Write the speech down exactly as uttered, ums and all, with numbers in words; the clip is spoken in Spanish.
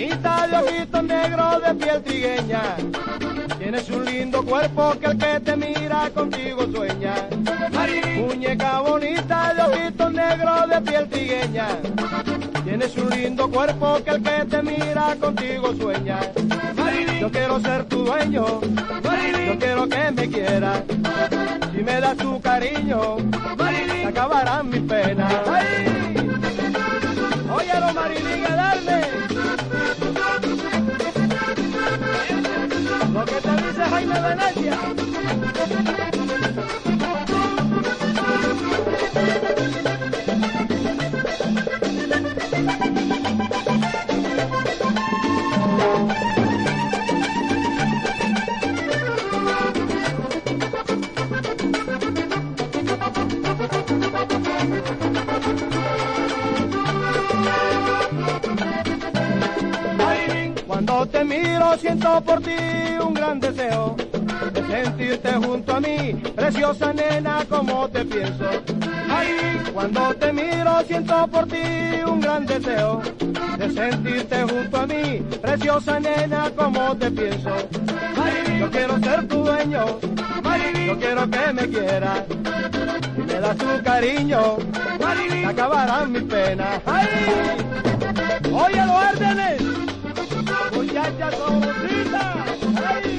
bonita de ojitos negros de piel trigueña. Tienes un lindo cuerpo que el que te mira contigo sueña. Marilyn. Muñeca bonita de ojitos negros de piel trigueña. Tienes un lindo cuerpo que el que te mira contigo sueña. Marilyn. Yo quiero ser tu dueño. Marilyn. Yo quiero que me quieras. Si me das tu cariño, Marilyn, se acabarán mis penas. ¡Ay! Óyelo, Marilyn, a darle. Lo que te dice Jaime Venecia. Cuando te miro siento por ti un gran deseo de sentirte junto a mí, preciosa nena, como te pienso. Ay, cuando te miro siento por ti un gran deseo de sentirte junto a mí, preciosa nena, como te pienso. Ay, yo quiero ser tu dueño, Marilyn, yo quiero que me quieras. Si me das tu cariño, Marilyn, se acabarán mis penas. Ay, oye los órdenes. Muchacha sabrosita, ¡ay!